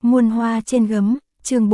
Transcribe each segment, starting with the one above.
Muôn hoa trên gấm, chương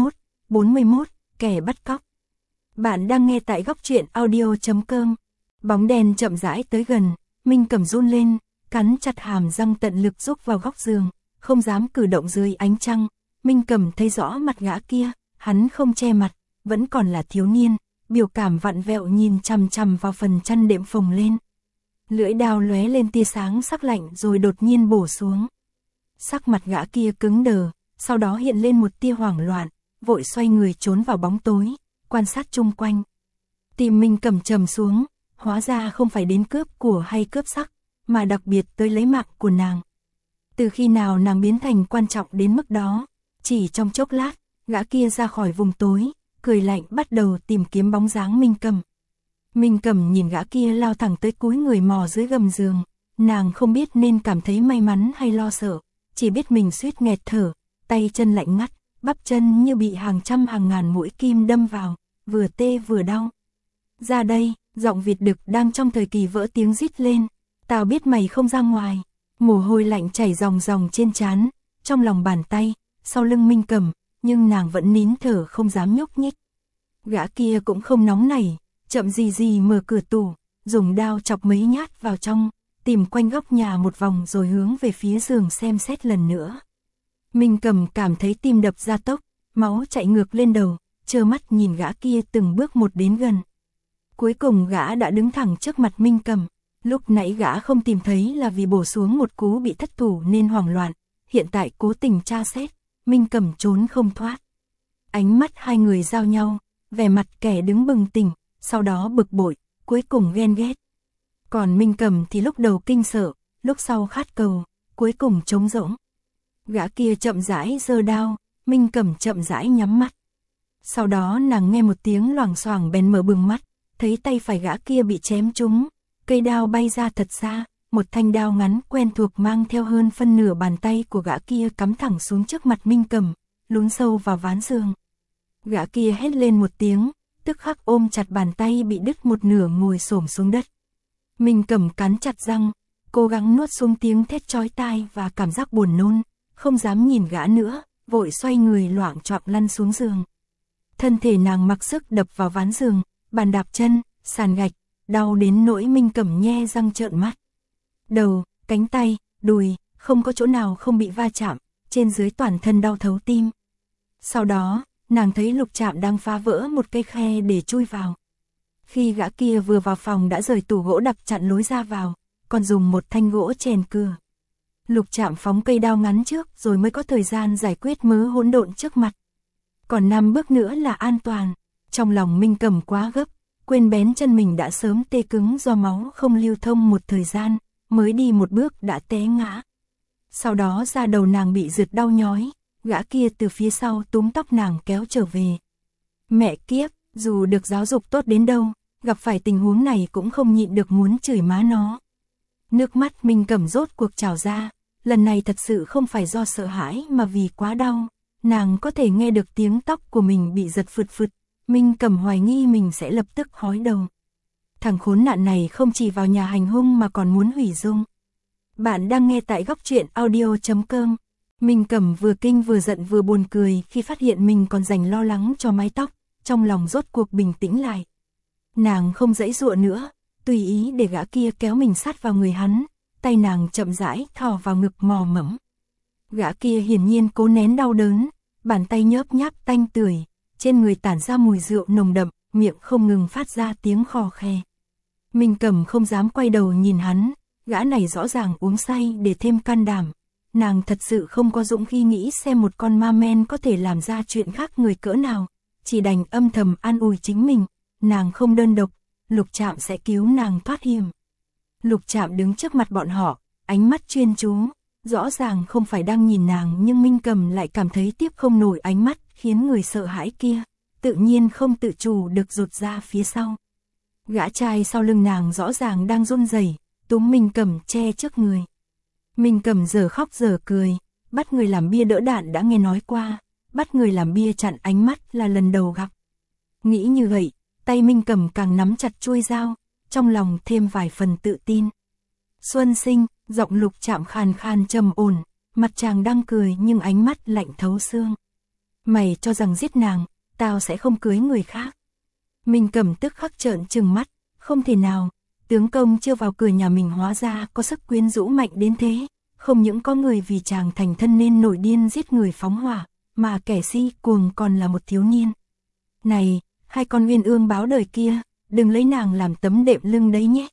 41, kẻ bắt cóc. Bạn đang nghe tại góc truyện audio.com. Bóng đèn chậm rãi tới gần, Minh Cẩm run lên, cắn chặt hàm răng tận lực rúc vào góc giường, không dám cử động dưới ánh trăng. Minh Cẩm thấy rõ mặt gã kia, hắn không che mặt, vẫn còn là thiếu niên, biểu cảm vặn vẹo nhìn chằm chằm vào phần chăn đệm phồng lên. Lưỡi đao lóe lên tia sáng sắc lạnh rồi đột nhiên bổ xuống. Sắc mặt gã kia cứng đờ, sau đó hiện lên một tia hoảng loạn, vội xoay người trốn vào bóng tối, quan sát chung quanh. Tim Minh Cẩm trầm xuống, hóa ra không phải đến cướp của hay cướp sắc, mà đặc biệt tới lấy mạng của nàng. Từ khi nào nàng biến thành quan trọng đến mức đó, chỉ trong chốc lát, gã kia ra khỏi vùng tối, cười lạnh bắt đầu tìm kiếm bóng dáng Minh Cẩm. Minh Cẩm nhìn gã kia lao thẳng tới cúi người mò dưới gầm giường, nàng không biết nên cảm thấy may mắn hay lo sợ, chỉ biết mình suýt nghẹt thở, tay chân lạnh ngắt, bắp chân như bị hàng trăm hàng ngàn mũi kim đâm vào, vừa tê vừa đau. Ra đây, giọng Việt Đực đang trong thời kỳ vỡ tiếng rít lên, tao biết mày không ra ngoài. Mồ hôi lạnh chảy ròng ròng trên trán, trong lòng bàn tay, sau lưng Minh Cẩm, nhưng nàng vẫn nín thở không dám nhúc nhích. Gã kia cũng không nóng nảy, chậm gì mở cửa tủ, dùng đao chọc mấy nhát vào trong, tìm quanh góc nhà một vòng rồi hướng về phía giường xem xét lần nữa. Minh Cẩm cảm thấy tim đập ra tốc, máu chạy ngược lên đầu, trơ mắt nhìn gã kia từng bước một đến gần. Cuối cùng gã đã đứng thẳng trước mặt Minh Cẩm. Lúc nãy gã không tìm thấy là vì bổ xuống một cú bị thất thủ nên hoảng loạn, hiện tại cố tình tra xét, Minh Cẩm trốn không thoát. Ánh mắt hai người giao nhau, vẻ mặt kẻ đứng bừng tỉnh, sau đó bực bội, cuối cùng ghen ghét. Còn Minh Cẩm thì lúc đầu kinh sợ, lúc sau khát cầu, cuối cùng trống rỗng. Gã kia chậm rãi giơ đao, Minh Cẩm chậm rãi nhắm mắt. Sau đó nàng nghe một tiếng loảng xoảng bèn mở bừng mắt, thấy tay phải gã kia bị chém trúng. Cây đao bay ra thật xa, một thanh đao ngắn quen thuộc mang theo hơn phân nửa bàn tay của gã kia cắm thẳng xuống trước mặt Minh Cẩm, lún sâu vào ván giường. Gã kia hét lên một tiếng, tức khắc ôm chặt bàn tay bị đứt một nửa ngồi xổm xuống đất. Minh Cẩm cắn chặt răng, cố gắng nuốt xuống tiếng thét chói tai và cảm giác buồn nôn, không dám nhìn gã nữa, vội xoay người loạng choạng lăn xuống giường. Thân thể nàng mặc sức đập vào ván giường, bàn đạp chân, sàn gạch, đau đến nỗi Minh Cẩm nhe răng trợn mắt. Đầu, cánh tay, đùi, không có chỗ nào không bị va chạm, trên dưới toàn thân đau thấu tim. Sau đó, nàng thấy Lục Trạm đang phá vỡ một cây khe để chui vào. Khi gã kia vừa vào phòng đã rời tủ gỗ đặt chặn lối ra vào, còn dùng một thanh gỗ chèn cửa. Lục Trạm phóng cây đao ngắn trước rồi mới có thời gian giải quyết mớ hỗn độn trước mặt. Còn 5 bước nữa là an toàn. Trong lòng Minh Cẩm quá gấp, quên bén chân mình đã sớm tê cứng do máu không lưu thông một thời gian, mới đi một bước đã té ngã. Sau đó da đầu nàng bị rượt đau nhói, gã kia từ phía sau túm tóc nàng kéo trở về. Mẹ kiếp, dù được giáo dục tốt đến đâu, gặp phải tình huống này cũng không nhịn được muốn chửi má nó. Nước mắt Minh Cẩm rốt cuộc trào ra, lần này thật sự không phải do sợ hãi mà vì quá đau, nàng có thể nghe được tiếng tóc của mình bị giật phượt phượt. Minh Cẩm hoài nghi mình sẽ lập tức hói đầu. Thằng khốn nạn này không chỉ vào nhà hành hung mà còn muốn hủy dung. Bạn đang nghe tại góc truyện audio.com. Minh Cẩm vừa kinh vừa giận vừa buồn cười khi phát hiện mình còn dành lo lắng cho mái tóc, trong lòng rốt cuộc bình tĩnh lại. Nàng không giãy giụa nữa, tùy ý để gã kia kéo mình sát vào người hắn, tay nàng chậm rãi thò vào ngực mò mẫm. Gã kia hiển nhiên cố nén đau đớn, bàn tay nhớp nháp tanh tưởi. Trên người tản ra mùi rượu nồng đậm, miệng không ngừng phát ra tiếng khò khe. Minh Cẩm không dám quay đầu nhìn hắn, gã này rõ ràng uống say để thêm can đảm. Nàng thật sự không có dũng khí nghĩ xem một con ma men có thể làm ra chuyện khác người cỡ nào, chỉ đành âm thầm an ủi chính mình, nàng không đơn độc, Lục Trạm sẽ cứu nàng thoát hiểm. Lục Trạm đứng trước mặt bọn họ, ánh mắt chuyên chú, rõ ràng không phải đang nhìn nàng nhưng Minh Cẩm lại cảm thấy tiếp không nổi ánh mắt khiến người sợ hãi kia, tự nhiên không tự chủ được rụt ra phía sau. Gã trai sau lưng nàng rõ ràng đang run rẩy, túm Minh Cẩm che trước người. Minh Cẩm giờ khóc giờ cười, bắt người làm bia đỡ đạn đã nghe nói qua, bắt người làm bia chặn ánh mắt là lần đầu gặp. Nghĩ như vậy, tay Minh Cẩm càng nắm chặt chuôi dao, trong lòng thêm vài phần tự tin. Xuân Sinh, giọng Lục Trạm khàn khàn trầm ổn, mặt chàng đang cười nhưng ánh mắt lạnh thấu xương. Mày cho rằng giết nàng, tao sẽ không cưới người khác. Minh Cẩm tức khắc trợn trừng mắt, không thể nào, tướng công chưa vào cửa nhà mình hóa ra có sức quyến rũ mạnh đến thế, không những có người vì chàng thành thân nên nổi điên giết người phóng hỏa, mà kẻ si cuồng còn là một thiếu niên. Này, hai con uyên ương báo đời kia, đừng lấy nàng làm tấm đệm lưng đấy nhé.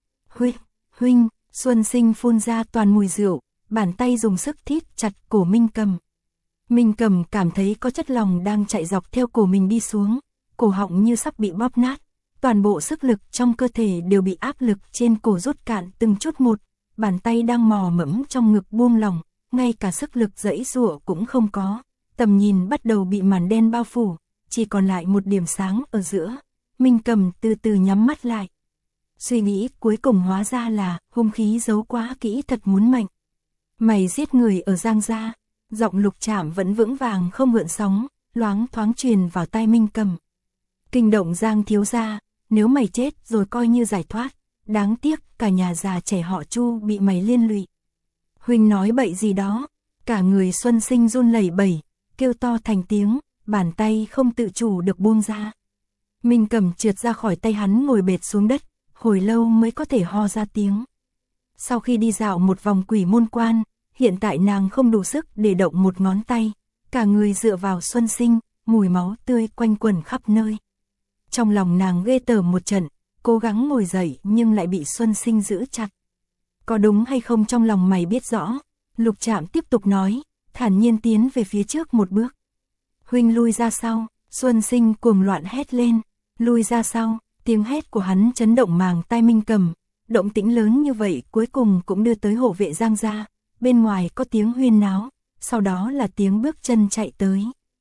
Huynh, Xuân Sinh phun ra toàn mùi rượu, bàn tay dùng sức thít chặt cổ Minh Cẩm. Minh Cẩm cảm thấy có chất lỏng đang chạy dọc theo cổ mình đi xuống, cổ họng như sắp bị bóp nát, toàn bộ sức lực trong cơ thể đều bị áp lực trên cổ rút cạn từng chút một, bàn tay đang mò mẫm trong ngực buông lỏng, ngay cả sức lực giãy giụa cũng không có, tầm nhìn bắt đầu bị màn đen bao phủ, chỉ còn lại một điểm sáng ở giữa. Minh Cẩm từ từ nhắm mắt lại. Suy nghĩ cuối cùng hóa ra là hung khí giấu quá kỹ thật muốn mệnh. Mày giết người ở Giang gia. Giọng Lục Trạm vẫn vững vàng không gợn sóng, loáng thoáng truyền vào tai Minh Cẩm. Kinh động Giang thiếu gia, nếu mày chết rồi coi như giải thoát, đáng tiếc cả nhà già trẻ họ Chu bị mày liên lụy. Huynh nói bậy gì đó? Cả người Xuân Sinh run lẩy bẩy, kêu to thành tiếng, bàn tay không tự chủ được buông ra. Minh Cẩm trượt ra khỏi tay hắn ngồi bệt xuống đất, hồi lâu mới có thể ho ra tiếng. Sau khi đi dạo một vòng Quỷ Môn Quan, hiện tại nàng không đủ sức để động một ngón tay, cả người dựa vào Xuân Sinh, mùi máu tươi quanh quẩn khắp nơi. Trong lòng nàng ghê tởm một trận, cố gắng ngồi dậy nhưng lại bị Xuân Sinh giữ chặt. Có đúng hay không trong lòng mày biết rõ, Lục Trạm tiếp tục nói, thản nhiên tiến về phía trước một bước. Huynh lui ra sau, Xuân Sinh cuồng loạn hét lên, lui ra sau, tiếng hét của hắn chấn động màng tai Minh Cẩm, động tĩnh lớn như vậy cuối cùng cũng đưa tới hộ vệ Giang gia. Bên ngoài có tiếng huyên náo, sau đó là tiếng bước chân chạy tới.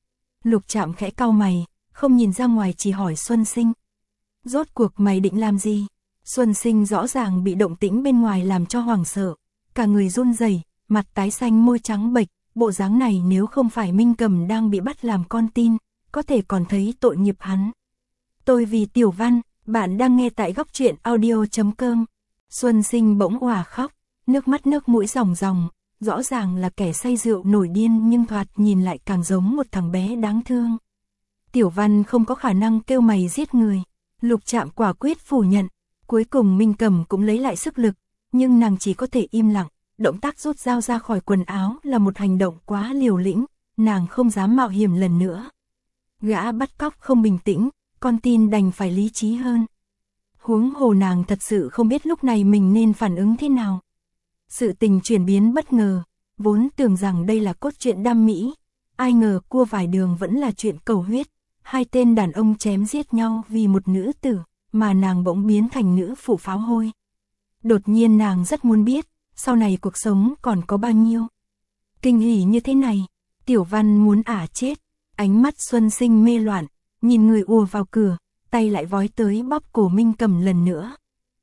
Lục Trạm khẽ cau mày, không nhìn ra ngoài chỉ hỏi Xuân Sinh. Rốt cuộc mày định làm gì? Xuân Sinh rõ ràng bị động tĩnh bên ngoài làm cho hoảng sợ, cả người run rẩy, mặt tái xanh môi trắng bệch, bộ dáng này nếu không phải Minh Cẩm đang bị bắt làm con tin, có thể còn thấy tội nghiệp hắn. Tôi vì Tiểu Văn, bạn đang nghe tại góc truyện audio.com. Xuân Sinh bỗng òa khóc, nước mắt nước mũi ròng ròng, rõ ràng là kẻ say rượu nổi điên nhưng thoạt nhìn lại càng giống một thằng bé đáng thương. Tiểu Văn không có khả năng kêu mày giết người, Lục Trạm quả quyết phủ nhận. Cuối cùng Minh Cẩm cũng lấy lại sức lực, nhưng nàng chỉ có thể im lặng, động tác rút dao ra khỏi quần áo là một hành động quá liều lĩnh, nàng không dám mạo hiểm lần nữa. Gã bắt cóc không bình tĩnh, con tin đành phải lý trí hơn. Huống hồ nàng thật sự không biết lúc này mình nên phản ứng thế nào. Sự tình chuyển biến bất ngờ, vốn tưởng rằng đây là cốt truyện đam mỹ, ai ngờ cua vải đường vẫn là chuyện cầu huyết, hai tên đàn ông chém giết nhau vì một nữ tử, mà nàng bỗng biến thành nữ phụ pháo hôi. Đột nhiên nàng rất muốn biết, sau này cuộc sống còn có bao nhiêu kinh hỉ như thế này. Tiểu Văn muốn chết, ánh mắt Xuân Sinh mê loạn, nhìn người ùa vào cửa, tay lại vói tới bóp cổ Minh Cẩm lần nữa.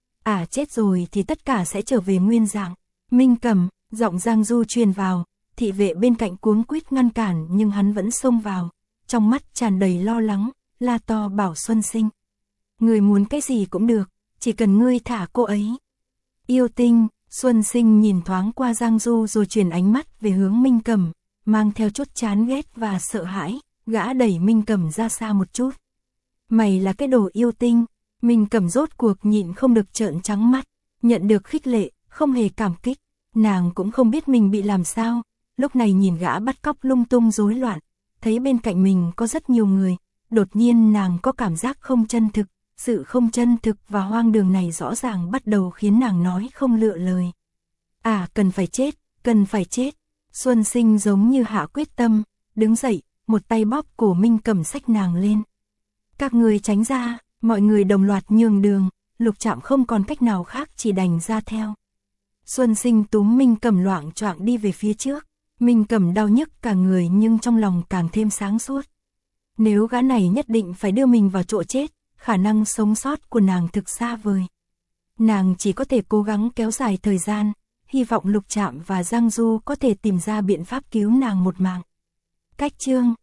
Chết rồi thì tất cả sẽ trở về nguyên dạng. Minh Cẩm, giọng Giang Du truyền vào, thị vệ bên cạnh cuống quýt ngăn cản nhưng hắn vẫn xông vào, trong mắt tràn đầy lo lắng, la to bảo Xuân Sinh. Người muốn cái gì cũng được, chỉ cần ngươi thả cô ấy. Yêu tinh, Xuân Sinh nhìn thoáng qua Giang Du rồi chuyển ánh mắt về hướng Minh Cẩm, mang theo chút chán ghét và sợ hãi, gã đẩy Minh Cẩm ra xa một chút. Mày là cái đồ yêu tinh. Minh Cẩm rốt cuộc nhịn không được trợn trắng mắt, nhận được khích lệ, không hề cảm kích, nàng cũng không biết mình bị làm sao, lúc này nhìn gã bắt cóc lung tung rối loạn, thấy bên cạnh mình có rất nhiều người, đột nhiên nàng có cảm giác không chân thực, sự không chân thực và hoang đường này rõ ràng bắt đầu khiến nàng nói không lựa lời. Cần phải chết, cần phải chết. Xuân Sinh giống như hạ quyết tâm, đứng dậy, một tay bóp cổ Minh Cẩm xách nàng lên. Các người tránh ra. Mọi người đồng loạt nhường đường, Lục Trạm không còn cách nào khác chỉ đành ra theo. Xuân Sinh túm Minh Cẩm loạng choạng đi về phía trước, Minh Cẩm đau nhức cả người nhưng trong lòng càng thêm sáng suốt. Nếu gã này nhất định phải đưa mình vào chỗ chết, khả năng sống sót của nàng thực xa vời. Nàng chỉ có thể cố gắng kéo dài thời gian, hy vọng Lục Trạm và Giang Du có thể tìm ra biện pháp cứu nàng một mạng. Cách chương